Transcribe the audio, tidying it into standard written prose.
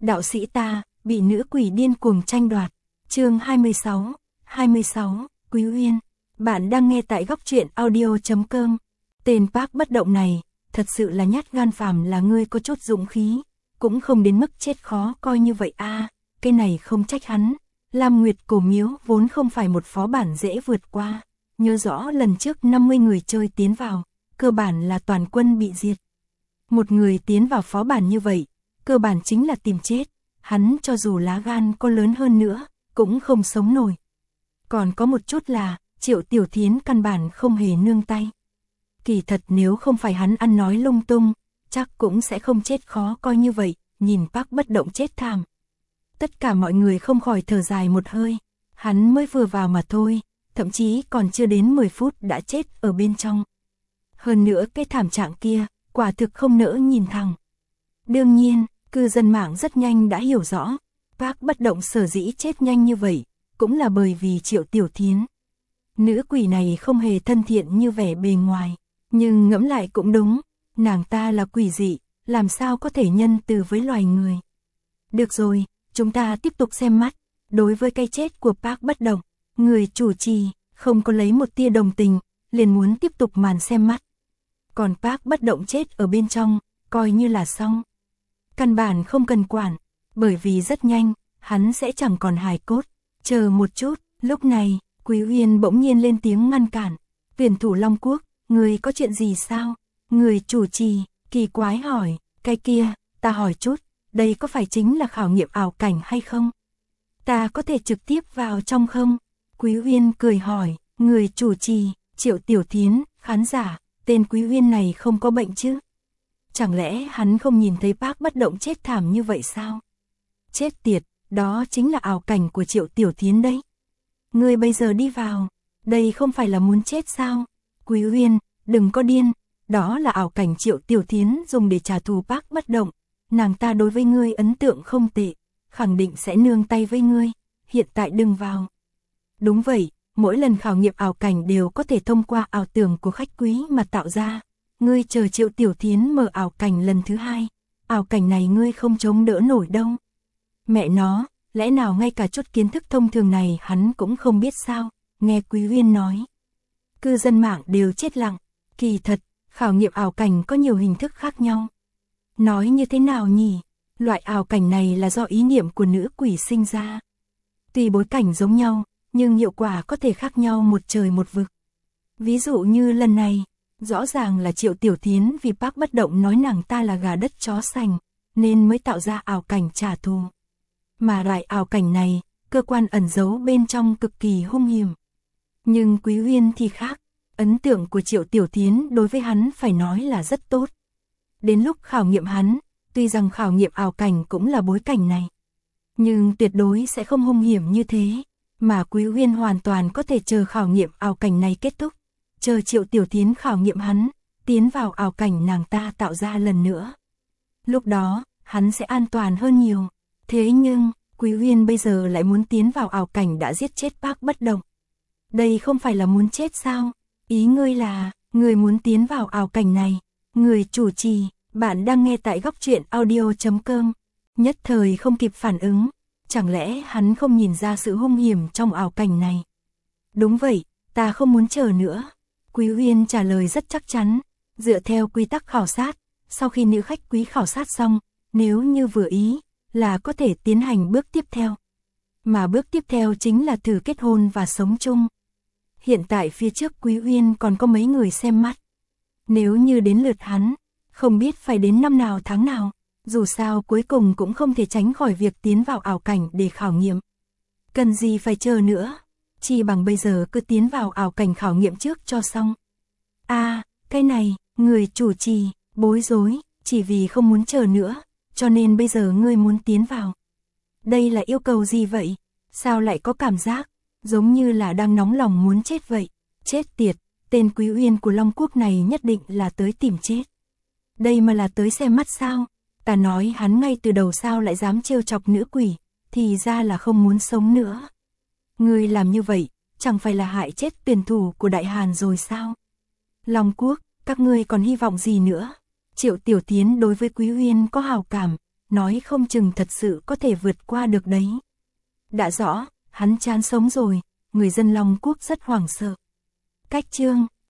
đạo sĩ ta, bị nữ quỷ điên cuồng tranh đoạt. Chương 26, Quý Uyên. Bạn đang nghe tại góc truyện audio.com. Tên Park Bất Động này, thật sự là nhát gan phàm là ngươi có chút dũng khí, cũng không đến mức chết khó coi như vậy a. Cái này không trách hắn. Lam Nguyệt Cổ Miếu vốn không phải một phó bản dễ vượt qua. Nhớ rõ lần trước 50 người chơi tiến vào, cơ bản là toàn quân bị diệt. Một người tiến vào phó bản như vậy, cơ bản chính là tìm chết. Hắn cho dù lá gan có lớn hơn nữa, cũng không sống nổi. Còn có một chút là, Triệu Tiểu Thiến căn bản không hề nương tay. Kỳ thật nếu không phải hắn ăn nói lung tung, chắc cũng sẽ không chết khó coi như vậy, nhìn Park Bất Động chết thảm. Tất cả mọi người không khỏi thở dài một hơi, hắn mới vừa vào mà thôi, thậm chí còn chưa đến 10 phút đã chết ở bên trong. Hơn nữa cái thảm trạng kia, quả thực không nỡ nhìn thẳng. Đương nhiên, cư dân mạng rất nhanh đã hiểu rõ, Park Bất Động sở dĩ chết nhanh như vậy, cũng là bởi vì Triệu Tiểu Thiến. Nữ quỷ này không hề thân thiện như vẻ bề ngoài, nhưng ngẫm lại cũng đúng, nàng ta là quỷ dị, làm sao có thể nhân từ với loài người. Được rồi, chúng ta tiếp tục xem mắt. Đối với cái chết của Park Bất Động, người chủ trì không có lấy một tia đồng tình, liền muốn tiếp tục màn xem mắt. Còn Park Bất Động chết ở bên trong, coi như là xong. Căn bản không cần quản, bởi vì rất nhanh, hắn sẽ chẳng còn hài cốt. Chờ một chút, lúc này, Quý Uyên bỗng nhiên lên tiếng ngăn cản. Tuyển thủ Long Quốc, người có chuyện gì sao? Người chủ trì, kỳ quái hỏi, cái kia, ta hỏi chút, đây có phải chính là khảo nghiệm ảo cảnh hay không? Ta có thể trực tiếp vào trong không? Quý Uyên cười hỏi, người chủ trì, Triệu Tiểu Thiến, khán giả, tên Quý Uyên này không có bệnh chứ? Chẳng lẽ hắn không nhìn thấy Park Bất Động chết thảm như vậy sao? Chết tiệt, đó chính là ảo cảnh của Triệu Tiểu Thiến đấy. Người bây giờ đi vào, đây không phải là muốn chết sao? Quý Uyên, đừng có điên, đó là ảo cảnh Triệu Tiểu Thiến dùng để trả thù Park Bất Động. Nàng ta đối với ngươi ấn tượng không tệ, khẳng định sẽ nương tay với ngươi, hiện tại đừng vào. Đúng vậy, mỗi lần khảo nghiệm ảo cảnh đều có thể thông qua ảo tưởng của khách quý mà tạo ra. Ngươi chờ Triệu Tiểu Thiến mở ảo cảnh lần thứ 2, ảo cảnh này ngươi không chống đỡ nổi đâu. Mẹ nó, lẽ nào ngay cả chút kiến thức thông thường này hắn cũng không biết sao, nghe Quý Uyên nói. Cư dân mạng đều chết lặng, kỳ thật, khảo nghiệm ảo cảnh có nhiều hình thức khác nhau. Nói như thế nào nhỉ? Loại ảo cảnh này là do ý niệm của nữ quỷ sinh ra. Tuy bối cảnh giống nhau, nhưng hiệu quả có thể khác nhau một trời một vực. Ví dụ như lần này, rõ ràng là Triệu Tiểu Thiến vì Park Bất Động nói nàng ta là gà đất chó sành, nên mới tạo ra ảo cảnh trả thù. Mà loại ảo cảnh này, cơ quan ẩn giấu bên trong cực kỳ hung hiểm. Nhưng Quý Uyên thì khác, ấn tượng của Triệu Tiểu Thiến đối với hắn phải nói là rất tốt. Đến lúc khảo nghiệm hắn, tuy rằng khảo nghiệm ảo cảnh cũng là bối cảnh này, nhưng tuyệt đối sẽ không hung hiểm như thế, mà Quý Uyên hoàn toàn có thể chờ khảo nghiệm ảo cảnh này kết thúc, chờ Triệu Tiểu Thiến khảo nghiệm hắn, tiến vào ảo cảnh nàng ta tạo ra lần nữa. Lúc đó, hắn sẽ an toàn hơn nhiều. Thế nhưng, Quý Uyên bây giờ lại muốn tiến vào ảo cảnh đã giết chết Park Bất Động. Đây không phải là muốn chết sao? Ý ngươi là, người muốn tiến vào ảo cảnh này. Người chủ trì, bạn đang nghe tại góc truyện audio.com. Nhất thời không kịp phản ứng, chẳng lẽ hắn không nhìn ra sự hung hiểm trong ảo cảnh này? Đúng vậy, ta không muốn chờ nữa. Quý Uyên trả lời rất chắc chắn, dựa theo quy tắc khảo sát, sau khi nữ khách quý khảo sát xong, nếu như vừa ý, là có thể tiến hành bước tiếp theo. Mà bước tiếp theo chính là thử kết hôn và sống chung. Hiện tại phía trước Quý Uyên còn có mấy người xem mắt. Nếu như đến lượt hắn, không biết phải đến năm nào tháng nào, dù sao cuối cùng cũng không thể tránh khỏi việc tiến vào ảo cảnh để khảo nghiệm. Cần gì phải chờ nữa, chỉ bằng bây giờ cứ tiến vào ảo cảnh khảo nghiệm trước cho xong. Cái này, người chủ trì, bối rối, chỉ vì không muốn chờ nữa, cho nên bây giờ ngươi muốn tiến vào. Đây là yêu cầu gì vậy? Sao lại có cảm giác, giống như là đang nóng lòng muốn chết vậy? Chết tiệt, tên Quý Uyên của Long Quốc này nhất định là tới tìm chết. Đây mà là tới xem mắt sao? Ta nói hắn ngay từ đầu sao lại dám trêu chọc nữ quỷ, thì ra là không muốn sống nữa. Ngươi làm như vậy, chẳng phải là hại chết tuyển thủ của Đại Hàn rồi sao? Long Quốc, các ngươi còn hy vọng gì nữa? Triệu Tiểu Thiến đối với Quý Uyên có hảo cảm, nói không chừng thật sự có thể vượt qua được đấy. Đã rõ, hắn chán sống rồi, người dân Long Quốc rất hoảng sợ. Cách chương